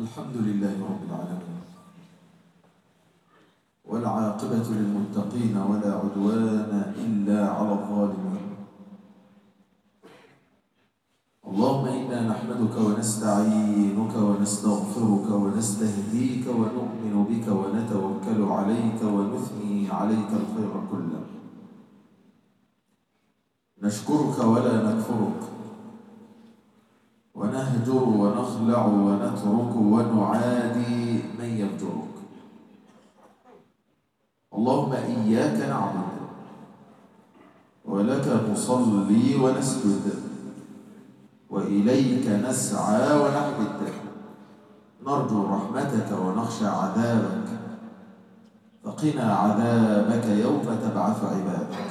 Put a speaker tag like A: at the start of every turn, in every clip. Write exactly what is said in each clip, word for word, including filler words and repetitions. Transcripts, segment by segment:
A: الحمد لله رب العالمين، والعاقبة للمتقين ولا عدوان إلا على الظالمين. اللهم إنا نحمدك ونستعينك ونستغفرك ونستهديك ونؤمن بك ونتوكل عليك ونثني عليك الخير كله. نشكرك ولا نكفرك، ونهجر ونخلع ونترك ونعادي من يفجرك. اللهم إياك نعبد ولك نصلي ونسجد وإليك نسعى ونحمد، نرجو رحمتك ونخشى عذابك، فقنا عذابك يوم تبعث عبادك.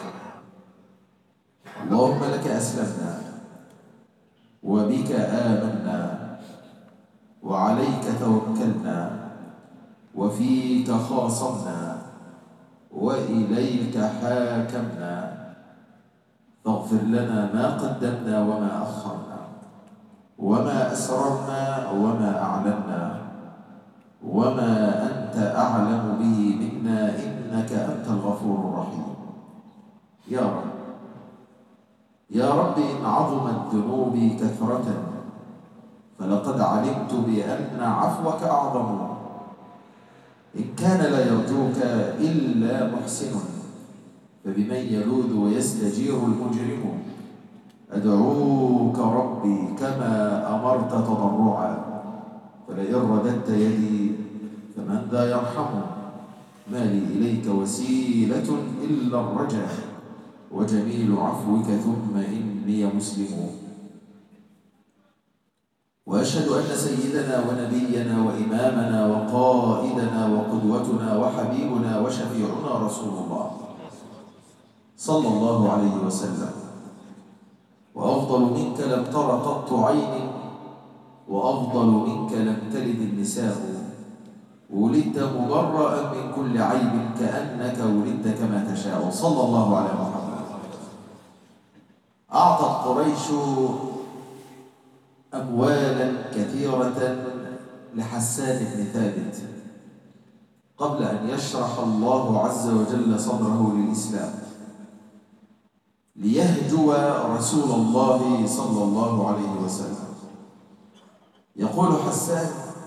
A: اللهم لك أسلمنا وبك آمنا وعليك توكلنا وفيك خاصمنا وإليك حاكمنا، فاغفر لنا ما قدمنا وما أخرنا وما أسررنا وما أعلنا وما أنت أعلم به منا، إنك أنت الغفور الرحيم. يا رب يا رب إن عظمت ذنوبي كثرة فلقد علمت بأن عفوك أعظم. إن كان لا يرجوك إلا محسن فبمن يلوذ ويستجير المجرم. أدعوك ربي كما أمرت تضرعا، فلئن رددت يدي فمن ذا يرحم. ما لي إليك وسيلة إلا الرجاء، وجميل عفوك ثم إني مسلم. وأشهد أن سيدنا ونبينا وإمامنا وقائدنا وقدوتنا وحبيبنا وشفيعنا رسول الله صلى الله عليه وسلم. وأفضل منك لم تر قط عين، وأفضل منك لم تلد النساء. ولدت مبرأ من كل عيب كأنك ولدت كما تشاء. صلى الله على محمد. أعطت قريش أموالا كثيرة لحسان بن ثابت قبل أن يشرح الله عز وجل صدره للإسلام، ليهجو رسول الله صلى الله عليه وسلم. يقول حسان: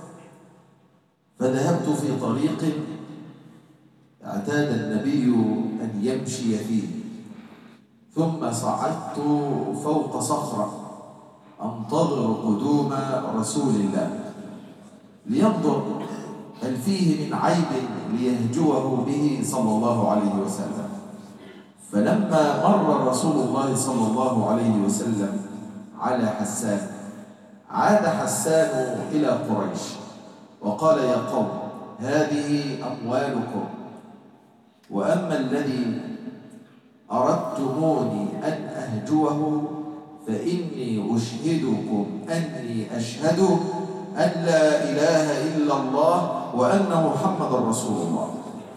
A: فذهبت في طريق اعتاد النبي أن يمشي فيه، ثم صعدت فوق صخرة أنتظر قدوم رسول الله لينظر هل فيه من عيب ليهجوه به صلى الله عليه وسلم. فلما مر رسول الله صلى الله عليه وسلم على حسان، عاد حسان إلى قريش وقال: يا قوم، هذه أموالكم، وأما الذي أردتموني أن أهجوه فإني أشهدكم أني أشهد أن لا إله إلا الله وأن محمد رسول الله.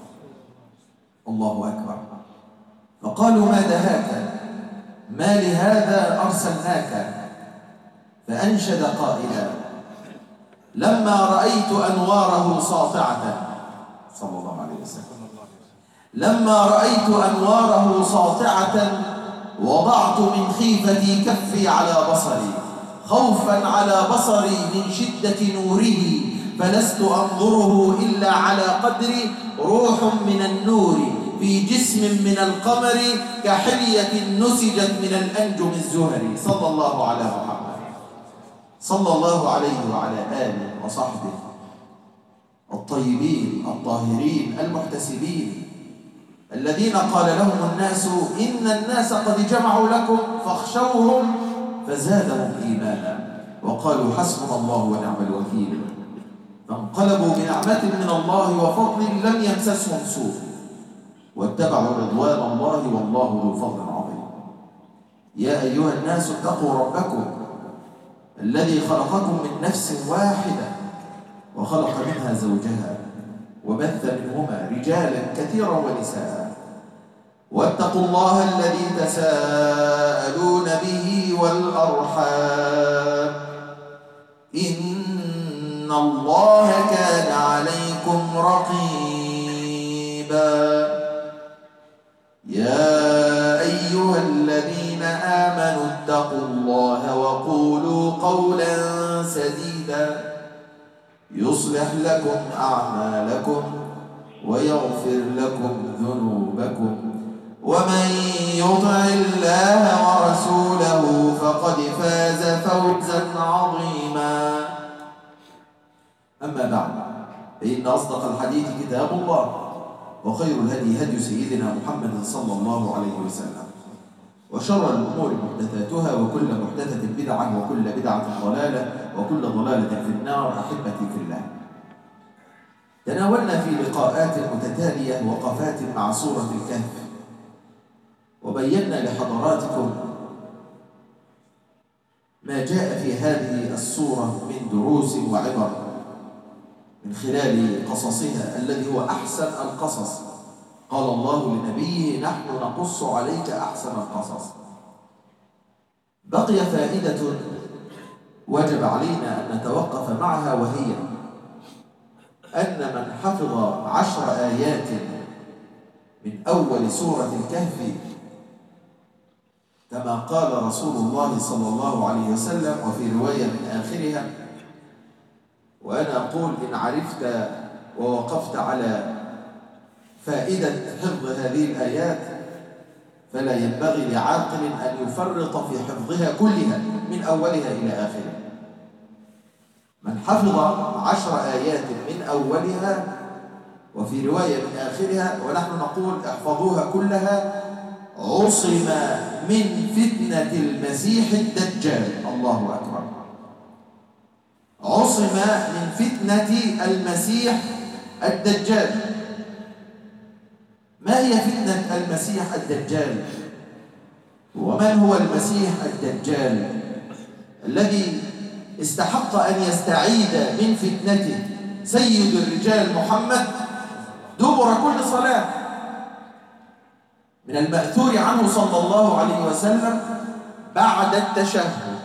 A: الله أكبر. فقالوا: ما دهاك؟ ما لهذا أرسلناك؟ فأنشد قائلا: لما رأيت أنواره ساطعة، صلى الله عليه وسلم، لما رأيت أنواره ساطعة وضعت من خيفتي كفي على بصري خوفا على بصري من شدة نوره، فلست أنظره إلا على قدر روح من النور في جسم من القمر كحلية نسجت من الأنجم الزهري. صلى الله على محمد صلى الله عليه وعلى آله وصحبه الطيبين الطاهرين المحتسبين، الذين قال لهم الناس إن الناس قد جمعوا لكم فاخشوهم فزادهم إيمانا وقالوا حسبنا الله ونعم الوكيل، فانقلبوا بنعمة من الله وفضل لم يمسسهم سوء واتبعوا رضوان الله والله ذو فضل عظيم. يا أيها الناس اتقوا ربكم الذي خلقكم من نفس واحدة وخلق منها زوجها وبث منهما رجالا كثيرا ونساء، واتقوا الله الذي تساءلون به والأرحام إن إن الله كان عليكم رقيبا. يا أيها الذين آمنوا اتقوا الله وقولوا قولا سديدا يصلح لكم أعمالكم ويغفر لكم ذنوبكم ومن يطع الله ورسوله فقد فاز فوزا عظيما. أما بعد، فإن أصدق الحديث كتاب الله، وخير الهدي هدي سيدنا محمد صلى الله عليه وسلم، وشر الأمور محدثاتها، وكل محدثة بدعة، وكل بدعة ضلالة، وكل ضلالة في النار. أحبتي في الله، تناولنا في لقاءات متتالية وقفات مع سورة الكهف، وبينا لحضراتكم ما جاء في هذه السورة من دروس وعبر من خلال قصصها الذي هو أحسن القصص. قال الله لنبيه: نحن نقص عليك أحسن القصص. بقي فائدة وجب علينا أن نتوقف معها، وهي أن من حفظ عشر آيات من أول سورة الكهف كما قال رسول الله صلى الله عليه وسلم، وفي رواية من آخرها، وأنا أقول إن عرفت ووقفت على فائدة حفظ هذه الآيات فلا ينبغي لعاقل أن يفرط في حفظها كلها من أولها إلى آخرها. من حفظ عشر آيات من أولها وفي رواية من آخرها، ونحن نقول احفظوها كلها، عصم من فتنة المسيح الدجال. الله أكبر. عصم من فتنة المسيح الدجال. ما هي فتنة المسيح الدجال؟ ومن هو المسيح الدجال الذي استحق أن يستعيد من فتنته سيد الرجال محمد دبر كل صلاة؟ من المأثور عنه صلى الله عليه وسلم بعد التشهد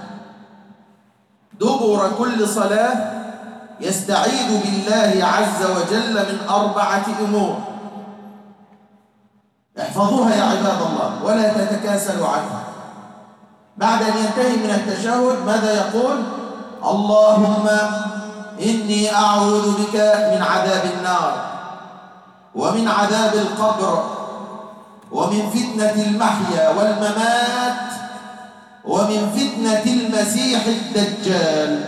A: دبر كل صلاة يستعيذ بالله عز وجل من أربعة أمور. احفظوها يا عباد الله ولا تتكاسلوا عنها. بعد أن ينتهي من التشهد ماذا يقول؟ اللهم إني أعوذ بك من عذاب النار ومن عذاب القبر ومن فتنة المحيا والممات ومن فتنة المسيح الدجال.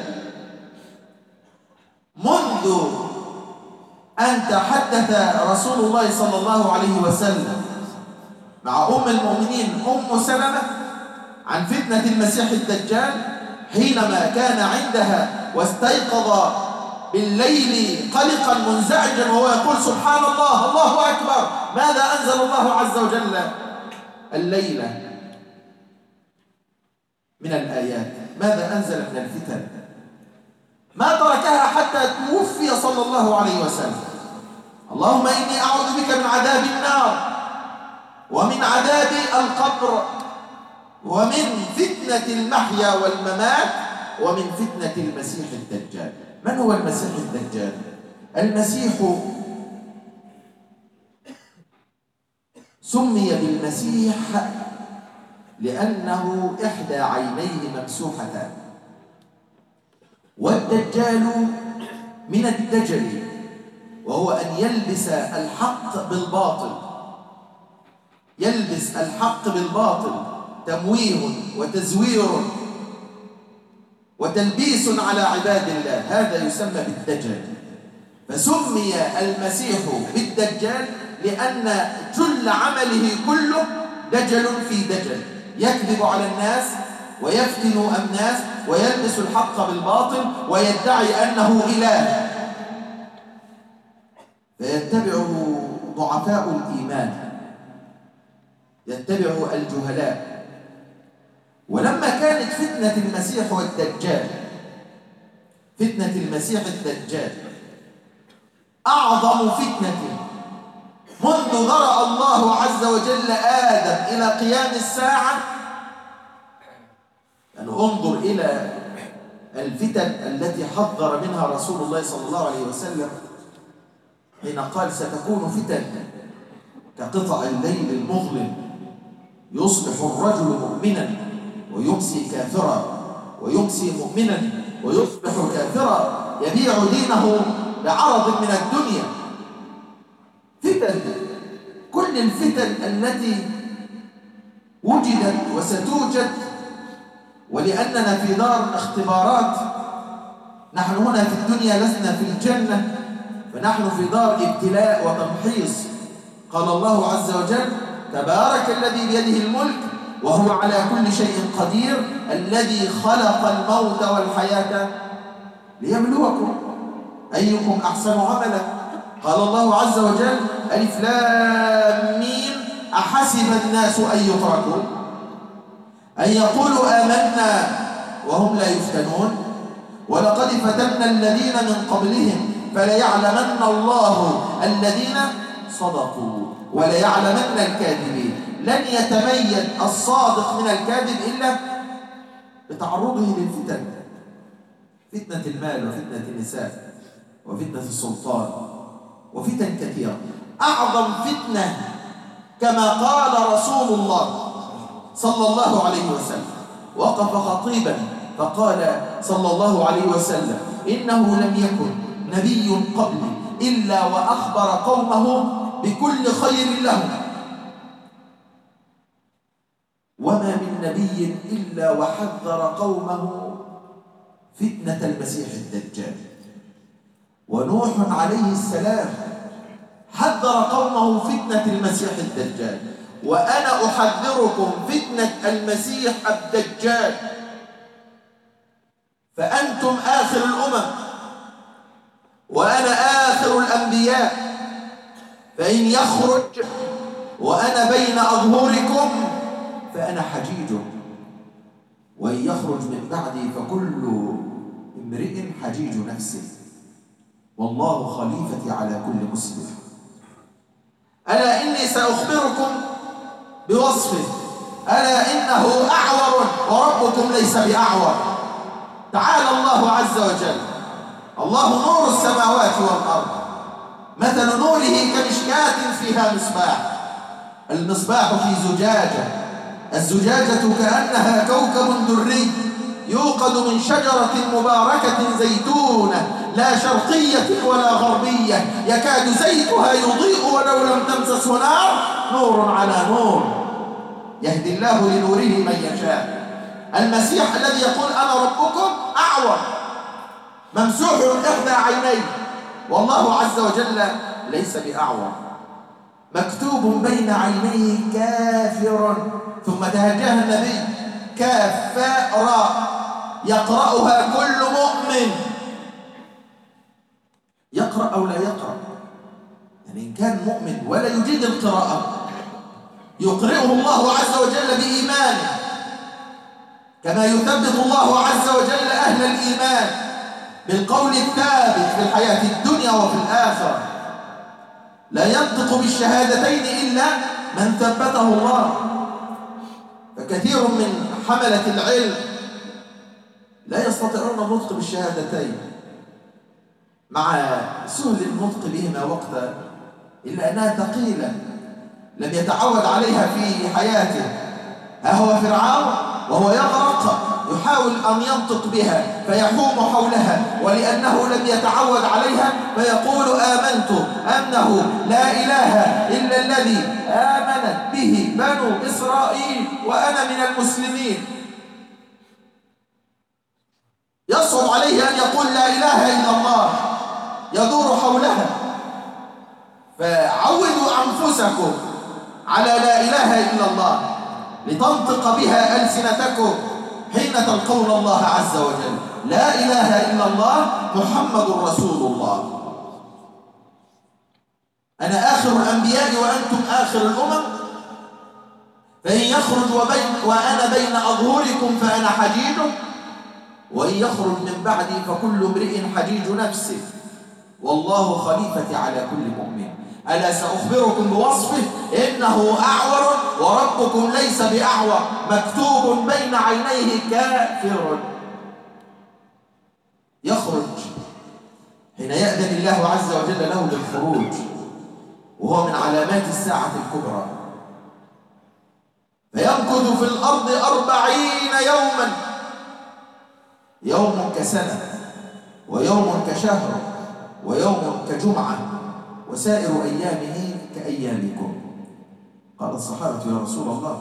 A: منذ أن تحدث رسول الله صلى الله عليه وسلم مع أم المؤمنين أم سلمة عن فتنة المسيح الدجال حينما كان عندها واستيقظ بالليل قلقا منزعجا وهو يقول سبحان الله الله أكبر، ماذا أنزل الله عز وجل الليلة من الآيات؟ ماذا أنزل من الفتن؟ ما تركها حتى توفي صلى الله عليه وسلم. اللهم إني أعوذ بك من عذاب النار ومن عذاب القبر ومن فتنة المحيا والممات ومن فتنة المسيح الدجال. من هو المسيح الدجال؟ المسيح سمي بالمسيح لأنه إحدى عينيه ممسوحتان، والدجال من الدجل وهو أن يلبس الحق بالباطل، يلبس الحق بالباطل، تمويه وتزوير وتلبيس على عباد الله، هذا يسمى بالدجل. فسمي المسيح بالدجال لأن جل عمله كله دجل في دجل، يكذب على الناس ويفتن الناس ويلبس الحق بالباطل ويدعي أنه إله، فيتبعه ضعفاء الإيمان، يتبعه الجهلاء. ولما كانت فتنة المسيح والدجال، فتنة المسيح الدجال أعظم فتنة منذ ذرأ الله عز وجل آدم إلى قيام الساعة، يعني انظر إلى الفتن التي حذر منها رسول الله صلى الله عليه وسلم حين قال ستكون فتن كقطع الليل المظلم، يصبح الرجل مؤمنا ويمسي كافرا، ويمسي مؤمنا ويصبح كافرا، يبيع دينه بعرض من الدنيا. فتن، كل الفتن التي وجدت وستوجد، ولأننا في دار اختبارات، نحن هنا في الدنيا لسنا في الجنة، فنحن في دار ابتلاء وتمحيص. قال الله عز وجل: تبارك الذي بيده الملك وهو على كل شيء قدير الذي خلق الموت والحياة ليبلوكم أيكم أحسن عملا. قال الله عز وجل: ألف لام ميم أحسب الناس أن يتركوا أن يقولوا آمنا وهم لا يفتنون ولقد فتنا الذين من قبلهم فليعلمن الله الذين صدقوا وليعلمن الكاذبين. لن يتميز الصادق من الكاذب إلا بتعرضه للفتن، فتنة المال وفتنة النساء وفتنة السلطان وفتن كثيرة. أعظم فتنة كما قال رسول الله صلى الله عليه وسلم، وقف خطيبا فقال صلى الله عليه وسلم: إنه لم يكن نبي قبلي إلا وأخبر قومه بكل خير لهم، وما من نبي إلا وحذر قومه فتنة المسيح الدجال. ونوح عليه السلام حذر قومه فتنة المسيح الدجال، وأنا أحذركم فتنة المسيح الدجال، فأنتم آخر الأمم وأنا آخر الأنبياء، فإن يخرج وأنا بين أظهركم فأنا حجيجه، وإن يخرج من بعدي فكل امرئ حجيج نفسه، والله خليفتي على كل مسلم. ألا إني سأخبركم بوصفه، ألا إنه أعور وربكم ليس بأعور. تعالى الله عز وجل: الله نور السماوات والأرض، مثل نوره كمشكاة فيها مصباح، المصباح في زجاجة، الزجاجة كأنها كوكب دري يوقد من شجرة مباركة زيتونة لا شرقية ولا غربية يكاد زيتها يضيء ولو لم تمسسه نار، نور على نور، يهدي الله لنوره من يشاء. المسيح الذي يقول أنا ربكم أعور ممسوح إحدى عينيه، والله عز وجل ليس بأعور، مكتوب بين عينيه كافر، ثم توجه النبي: كاف فاء راء يقرأها كل مؤمن، يقرأ أو لا يقرأ، يعني إن كان مؤمن ولا يجيد القراءة يقرئه الله عز وجل بإيمانه، كما يثبت الله عز وجل أهل الإيمان بالقول الثابت في الحياة الدنيا وفي الآخرة. لا ينطق بالشهادتين إلا من ثبته الله. فكثير من حملة العلم لا يستطيعون النطق بالشهادتين مع سهل النطق بهما وقتا، إلا أنها ثقيلة لم يتعود عليها في حياته. ها هو فرعون وهو يغرق يحاول أن ينطق بها فيحوم حولها، ولأنه لم يتعود عليها فيقول: آمنت أنه لا إله إلا الذي آمنت به بنو إسرائيل وأنا من المسلمين. يصعب عليه أن يقول لا إله إلا الله، يدور حولها. فعودوا أنفسكم على لا إله إلا الله لتنطق بها ألسنتكم حين تلقون الله عز وجل. لا إله إلا الله محمد رسول الله. أنا آخر الأنبياء وأنتم آخر الأمم، فإن يخرج وبين وأنا بين أظهركم فأنا حجيجه، وإن يخرج من بعدي فكل امرئ حجيج نفسه، والله خليفتي على كل مؤمن. ألا سأخبركم بوصفه: إنه أعور وربكم ليس بأعور، مكتوب بين عينيه كافر. يخرج حين يأذن الله عز وجل له بالخروج، وهو من علامات الساعة الكبرى، فيمكث في الأرض أربعين يوما، يوم كسنة ويوم كشهر ويوم كجمعة وسائر أيامه كأيامكم. قال الصحابة يا رسول الله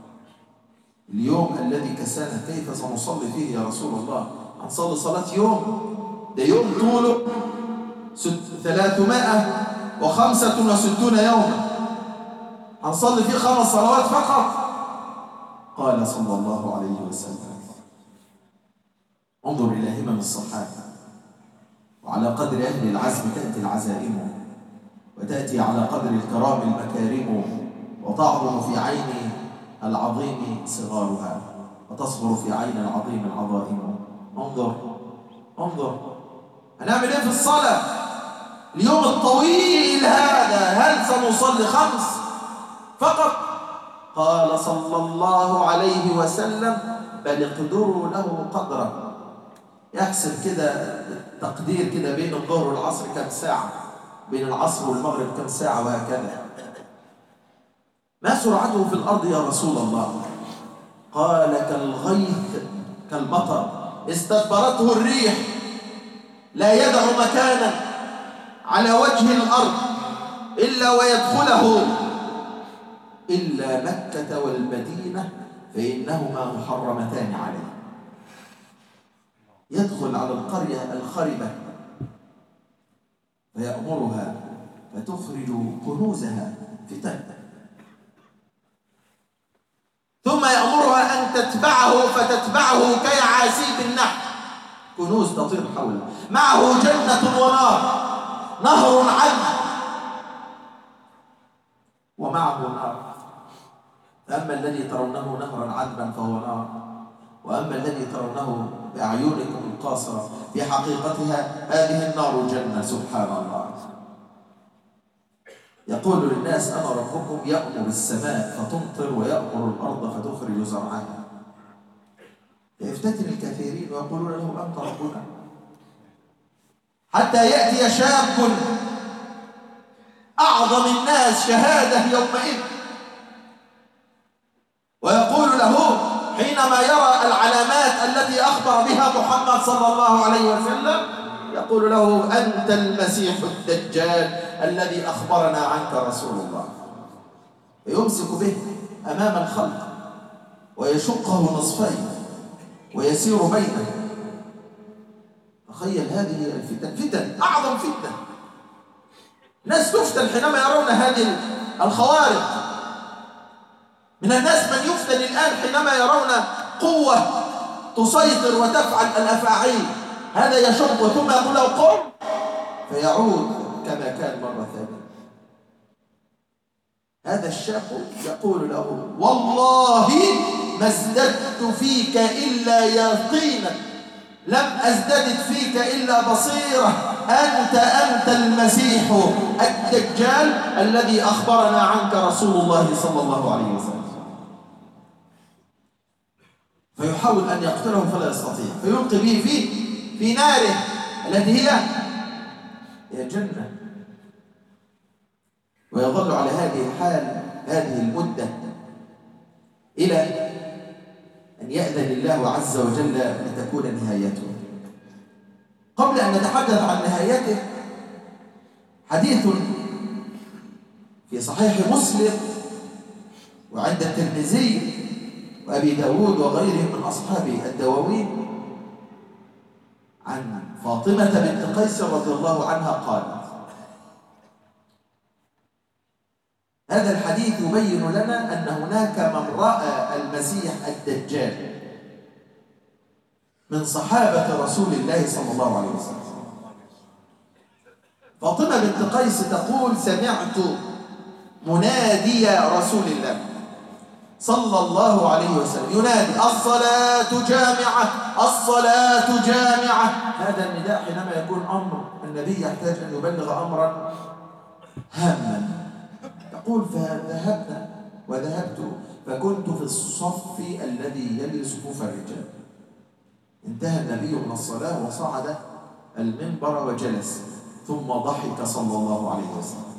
A: اليوم الذي كسنة كيف سنصلي فيه يا رسول الله؟ هنصلي صلاة يوم؟ ده يوم طوله ثلاثمائة وخمسة وستون يوما، هنصلي فيه خمس صلوات فقط. قال صلى الله عليه وسلم انظر إلى همم الصحابة، وعلى قدر أهل العزم تأتي العزائم، وتأتي على قدر الكرام المكارم، وتعظم في عين العظيم صغارها، وتصغر في عين العظيم العظائم. انظر انظر هنعمل ايه في الصلاة اليوم الطويل هذا؟ هل سنصلي خمس فقط؟ قال صلى الله عليه وسلم بل اقدروا له قدرا. يحسب كده تقدير كده بين الظهر والعصر كم ساعة، بين العصر والمغرب كم ساعة، وهكذا. ما سرعته في الأرض يا رسول الله؟ قال كالغيث كالمطر استدبرته الريح، لا يدع مكانا على وجه الأرض إلا ويدخله إلا مكة والمدينة فإنهما محرمتان عليه. يدخل على القرية الخربة فيأمرها فتخرج كنوزها فتن، ثم يأمرها أن تتبعه فتتبعه كيعاسيب النحل، كنوز تطير حوله، معه جنة ونار، نهر عذب ومعه نار. أما الذي ترونه نهرا عذبا فهو نار، وأما الذي ترونه بأعينكم القاصرة في حقيقتها هذه النار جنة. سبحان الله. يقول للناس أنا ربكم، يأمر السماء فتمطر ويأمر الأرض فتخرج زرعها. يفتتن الكثيرين ويقولون له أنت ربنا، حتى يأتي شاب أعظم الناس شهادة يومئذ ويقول له حينما يرى العلامات التي أخبر بها محمد صلى الله عليه وسلم، يقول له أنت المسيح الدجال الذي أخبرنا عنك رسول الله. فيمسك به أمام الخلق ويشقه نصفين ويسير بينه. تخيل هذه الفتن، فتن أعظم فتنة. ناس تفتن حينما يرون هذه الخوارق. من الناس من يفتن الآن حينما يرون قوة تسيطر وتفعل الأفاعيل، هذا يشق ثم يقول له قم فيعود كما كان مرة ثانية. هذا الشاب يقول له والله ما ازددت فيك إلا يقينا، لم أزدد فيك إلا بصيرة، أنت أنت المسيح الدجال الذي أخبرنا عنك رسول الله صلى الله عليه وسلم. فيحاول أن يقتله فلا يستطيع، فيلقي به في في ناره التي هي هي الجنة، ويظل على هذه الحال هذه المدة إلى أن يأذن الله عز وجل لتكون نهايته. قبل أن نتحدث عن نهايته حديث في صحيح مسلم وعند الترمذي وأبي داود وغيرهم من أصحاب الدواوين عن فاطمة بنت قيس رضي الله عنها قالت. هذا الحديث يبين لنا أن هناك من رأى المسيح الدجال من صحابة رسول الله صلى الله عليه وسلم. فاطمة بنت قيس تقول سمعت منادي رسول الله صلى الله عليه وسلم ينادي الصلاة جامعة الصلاة جامعة. هذا النداء حينما يكون أمر النبي يحتاج أن يبلغ أمرا هاما. يقول فذهبنا وذهبت فكنت في الصف الذي يلي صفوف الرجال. انتهى النبي من الصلاة وصعد المنبر وجلس، ثم ضحك صلى الله عليه وسلم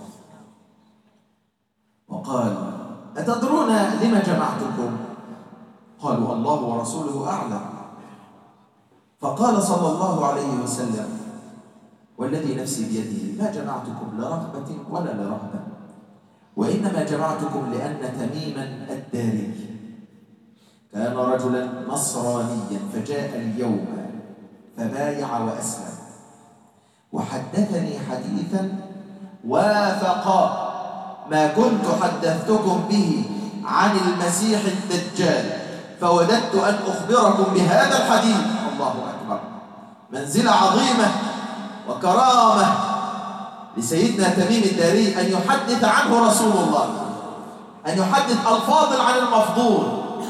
A: وقال: أتدرون لما جمعتكم؟ قالوا: الله ورسوله أعلم. فقال صلى الله عليه وسلم: والذي نفسي بيده ما جمعتكم لرغبة ولا لرهبة، وإنما جمعتكم لأن تميما الداري كان رجلا نصرانيا فجاء اليوم فبايع وأسلم، وحدثني حديثا وافق ما كنت حدثتكم به عن المسيح الدجال، فوددت أن أخبركم بهذا الحديث. الله أكبر، منزلة عظيمة وكرامة لسيدنا تميم الداري أن يحدث عنه رسول الله، أن يحدث الفاضل عن المفضول.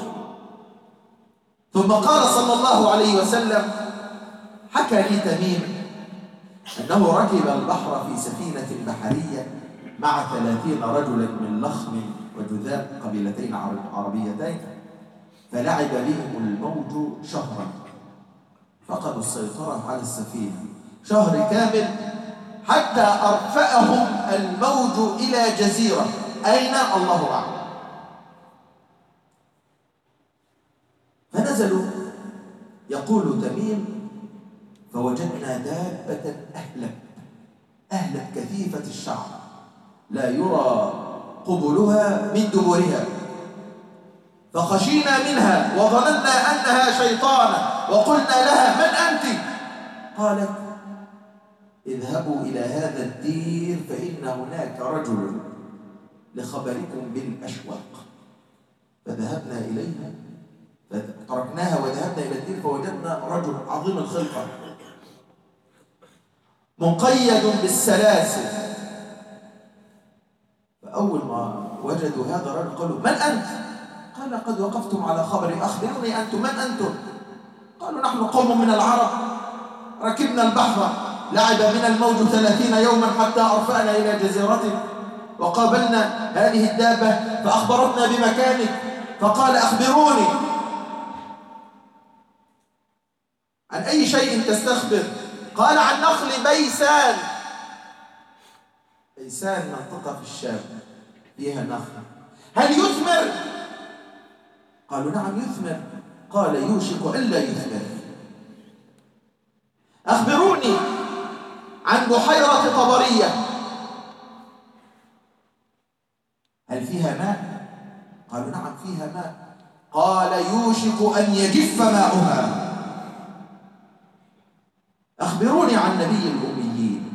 A: ثم قال صلى الله عليه وسلم: حكى لي تميم أنه ركب البحر في سفينة بحرية مع ثلاثين رجلا من لخم وجذام، قبيلتين عربيتين، فلعب بهم الموج شهرا، فقدوا السيطرة على السفينة شهر كامل، حتى أرفأهم الموج إلى جزيرة، أين؟ الله أعلم. فنزلوا، يقول تميم: فوجدنا دابة أهلب أهلب كثيفة الشعر لا يرى قبلها من دبرها، فخشينا منها وظننا أنها شيطانة، وقلنا لها: من أنت؟ قالت: اذهبوا إلى هذا الدير فإن هناك رجل لخبركم بالأشواق. فذهبنا إليها، فتركناها وذهبنا إلى الدير، فوجدنا رجل عظيم الخلقة مقيد بالسلاسل. فأول ما وجدوا هذا الرجل قالوا: من أنت؟ قال: قد وقفتم على خبري، أخبروني أنتم، من أنتم؟ قالوا: نحن قوم من العرب، ركبنا البحر، لعب من الموج ثلاثين يوما حتى أرفأنا إلى جزيرته، وقابلنا هذه الدابة فأخبرتنا بمكانك، فقال: أخبروني عن أي شيء تستخبر؟ قال: عن نخل بيسان. بيسان منطقة في الشام فيها نخل، هل يثمر؟ قالوا: نعم يثمر. قال: يوشك ألا يثمر. أخبروني عن بحيرة طبرية، هل فيها ماء؟ قالوا: نعم فيها ماء. قال: يوشك أن يجف ماؤها. أخبروني عن نبي الأميين.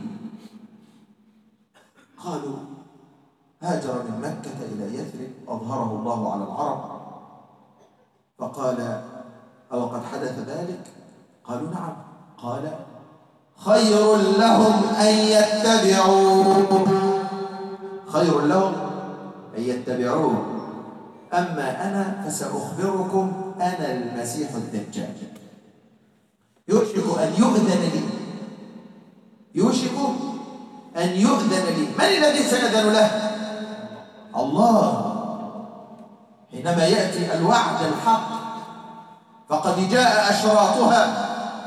A: قالوا: هاجر من مكة إلى يثرب، أظهره الله على العرب. فقال: أو قد حدث ذلك؟ قالوا: نعم. قال: خير لهم أن يتبعوه، خير لهم أن يتبعوه، أما أنا فسأخبركم أنا المسيح الدجال، يوشك أن يؤذن لي، يوشك أن يؤذن لي. من الذي سيأذن له؟ الله. حينما يأتي الوعد الحق فقد جاء أشراطها،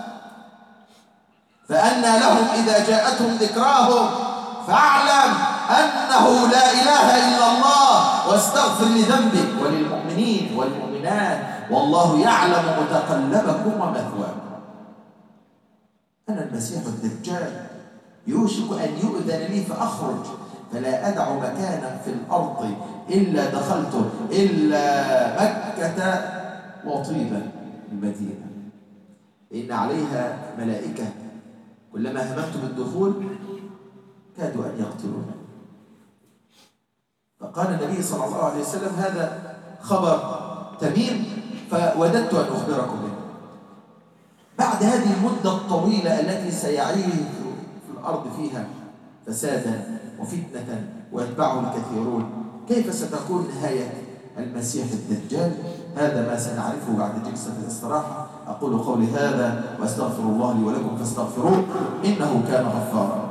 A: فأنى لهم إذا جاءتهم ذكراهم فاعلم أنه لا إله إلا الله، واستغفر لذنبك وللمؤمنين والمؤمنات والله يعلم متقلبكم ومثواكم. أنا المسيح الدجال، يوشك أن يؤذن لي فأخرج، فلا أدع مكانا في الأرض إلا دخلته، إلا مكة وطيبة المدينة، إن عليها ملائكة كلما هممت بالدخول كادوا أن يقتلون. فقال النبي صلى الله عليه وسلم: هذا خبر تميم، فوددت أن أخبركم به. بعد هذه المدة الطويلة التي سيعيش في الأرض فيها فسادا وفتنة ويتبعه الكثيرون، كيف ستكون نهاية المسيح الدجال؟ هذا ما سنعرفه بعد جلسة الاستراحة. أقول قولي هذا وأستغفر الله لي ولكم فاستغفروه إنه كان غفارا.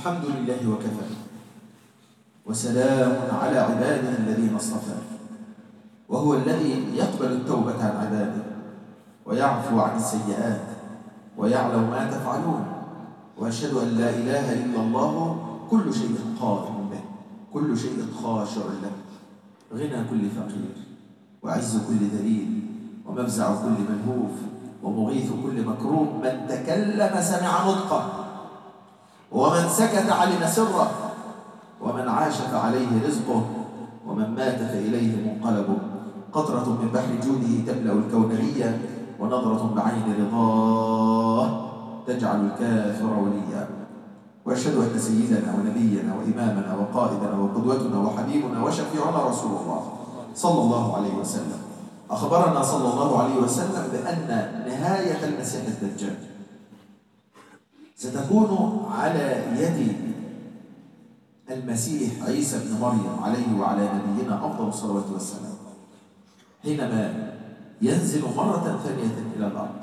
A: الحمد لله وكفى، وسلام على عباده الذين اصطفى. وهو الذي يقبل التوبة عن عباده ويعفو عن السيئات ويعلم ما تفعلون. وأشهد أن لا إله إلا الله كل شيء قائم به، كل شيء خاشع له، غنى كل فقير وعز كل ذليل ومفزع كل ملهوف ومغيث كل مكروب. من تكلم سمع نطقه، ومن سكت علم سره، ومن عاش فعليه رزقه، ومن مات فإليه منقلبه. قطرة من بحر جوده تملأ الكونية، ونظرة بعين رضاه تجعل الكافر وليا. وأشهد أن سيدنا ونبينا وإمامنا وقائدنا وقدوتنا وحبيبنا وشفيعنا رسول الله صلى الله عليه وسلم أخبرنا صلى الله عليه وسلم بأن نهاية المسيح الدجال ستكون على يد المسيح عيسى بن مريم عليه وعلى نبينا أفضل الصلوات والسلام، حينما ينزل مرة ثانية إلى الأرض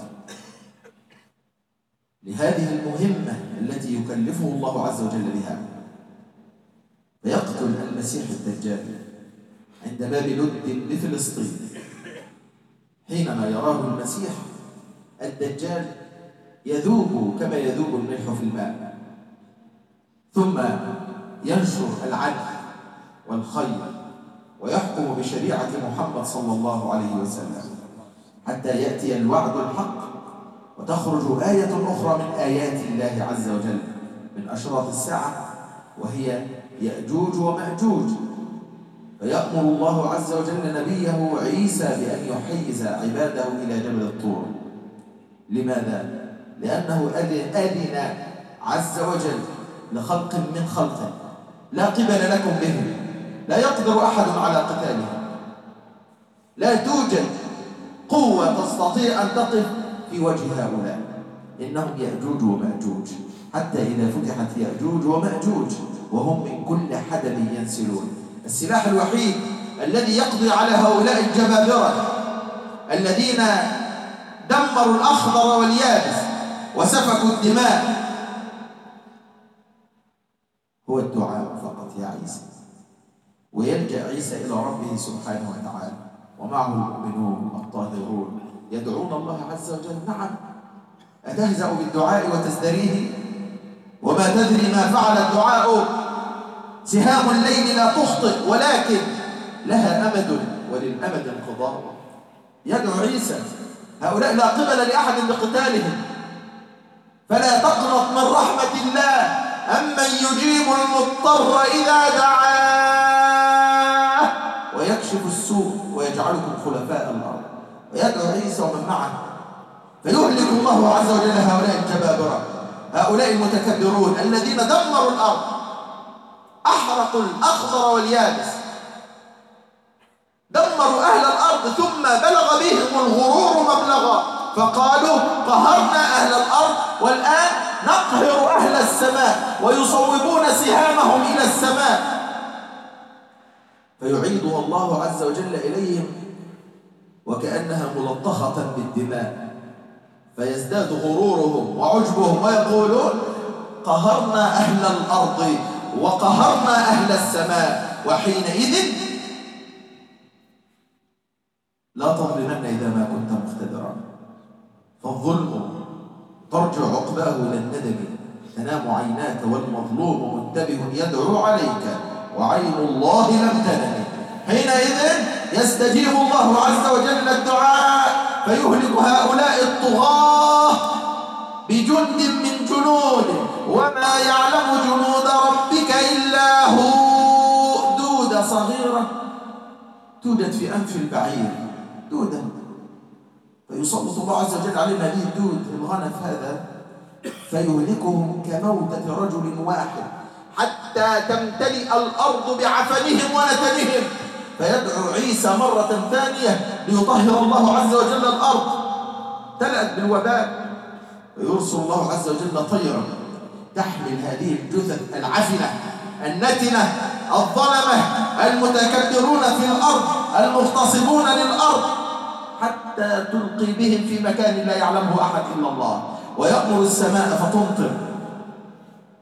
A: لهذه المهمة التي يكلفه الله عز وجل بها، فيقتل المسيح الدجال عند باب لد بفلسطين. حينما يراه المسيح الدجال يذوب كما يذوب الملح في الماء، ثم ينشر العدل والخير ويحكم بشريعة محمد صلى الله عليه وسلم حتى يأتي الوعد الحق وتخرج آية أخرى من آيات الله عز وجل من أشراط الساعة، وهي يأجوج ومأجوج. فيأمر الله عز وجل نبيه عيسى بأن يحيز عباده إلى جبل الطور. لماذا؟ لأنه أذن عز وجل لخلق من خلقه لا قبل لكم به، لا يقدر أحد على قتالهم، لا توجد قوة تستطيع أن تقف في وجه هؤلاء، إنهم يأجوج ومأجوج. حتى إذا فتحت يأجوج ومأجوج وهم من كل حدب ينسلون. السلاح الوحيد الذي يقضي على هؤلاء الجبابرة الذين دمروا الأخضر واليابس وسفكوا الدماء هو الدعاء فقط يا عيسى. ويلجأ عيسى إلى ربه سبحانه وتعالى ومعه المؤمنون الطاهرون يدعون الله عز وجل. نعم، أتهزأ بالدعاء وتزدريه؟ وما تدري ما فعل الدعاء. سهام الليل لا تخطئ، ولكن لها أمد وللأمد انقضاء. يدعو عيسى، هؤلاء لا قبل لأحد بقتالهم، فلا تقنط من رحمة الله أمن يجيب المضطر إذا دعاه ويكشف السوء ويجعلكم خلفاء الأرض. ويدعو عيسى ومن معه، فيهلك الله عز وجل هؤلاء الجبابرة، هؤلاء المتكبرون الذين دمروا الأرض، أحرقوا الأخضر واليابس، دمروا أهل الأرض، ثم بلغ بهم الغرور مبلغا فقالوا قهرنا أهل الأرض والآن نقهر أهل السماء، ويصوبون سهامهم إلى السماء. فيعيدها الله عز وجل إليهم وكأنها ملطخة بالدماء، فيزداد غرورهم وعجبهم ويقولون قهرنا أهل الأرض وقهرنا أهل السماء. وحينئذ لا تظلمن إذا ما كنت مقتدرا، فالظلم ترجع عقباه إلى الندم، تنام عيناك والمظلوم منتبه يدعو عليك وعين الله لم تنم. حينئذ يستجيب الله عز وجل الدعاء فيهلك هؤلاء الطغاة بجند من جنوده، وما يعلم جنود ربك إلا هو. دودة صغيرة توجد في أنف البعير، دودة، فيسلط الله عز وجل علينا هذه الدود الغنف هذا فيهلكهم كموتة رجل واحد حتى تمتلئ الأرض بعفنهم ونتنهم. فيدعو عيسى مرة ثانية ليطهر الله عز وجل الأرض، تلأت بالوباء، ويرسل الله عز وجل طيرا تحمل هذه الجثث العفنة النتنة الظلمة المتكبرون في الأرض المغتصبون للأرض حتى تلقي بهم في مكان لا يعلمه أحد إلا الله، ويأمر السماء فتمطر.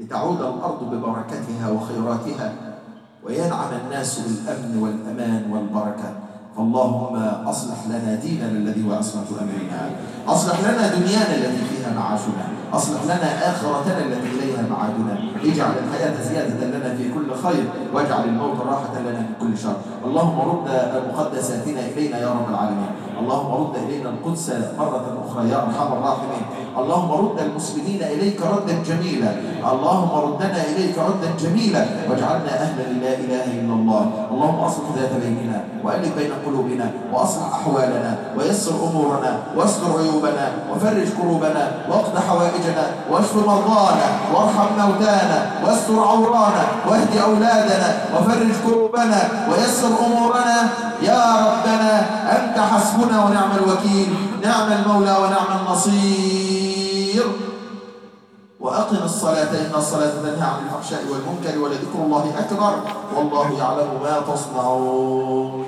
A: لتعود الأرض ببركتها وخيراتها وينعم الناس بالأمن والأمان والبركة. فاللهم أصلح لنا ديننا الذي هو عصمة أمرنا، أصلح لنا دنيانا التي فيها معاشنا، أصلح لنا آخرتنا التي إليها معادنا، اجعل الحياة زيادة لنا في كل خير، واجعل الموت راحة لنا من كل شر. اللهم رد مقدساتنا إلينا يا رب العالمين، اللهم رد إلينا القدس مرة أخرى يا أرحم الراحمين، اللهم رد المسلمين إليك ردا جميلا، اللهم ردنا إليك ردا جميلا، واجعلنا أهلا للا إله إلا الله. اللهم أصلح ذات بيننا وألف بين قلوبنا وأصلح أحوالنا ويسر أمورنا واستر عيوبنا وفرج كروبنا واقض حوائجنا واشف مرضانا وارحم موتانا واستر عورانا واهد أولادنا وفرج كروبنا ويسر أمورنا يا ربنا. أنت حسبنا ونعم الوكيل، نعم المولى ونعم النصير. وأقم الصلاة إن الصلاة تنهى عن الفحشاء والمنكر ولذكر الله أكبر والله يعلم ما تصنعون.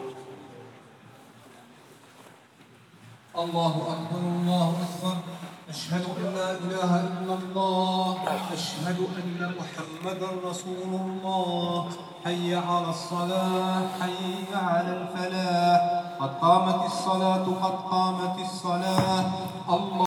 B: الله أكبر الله أكبر. أشهد أن لا إله إلا الله، أشهد أن محمدا رسول الله. حي على الصلاة، حي على الفلاح، قد قامت الصلاة قد قامت الصلاة. الله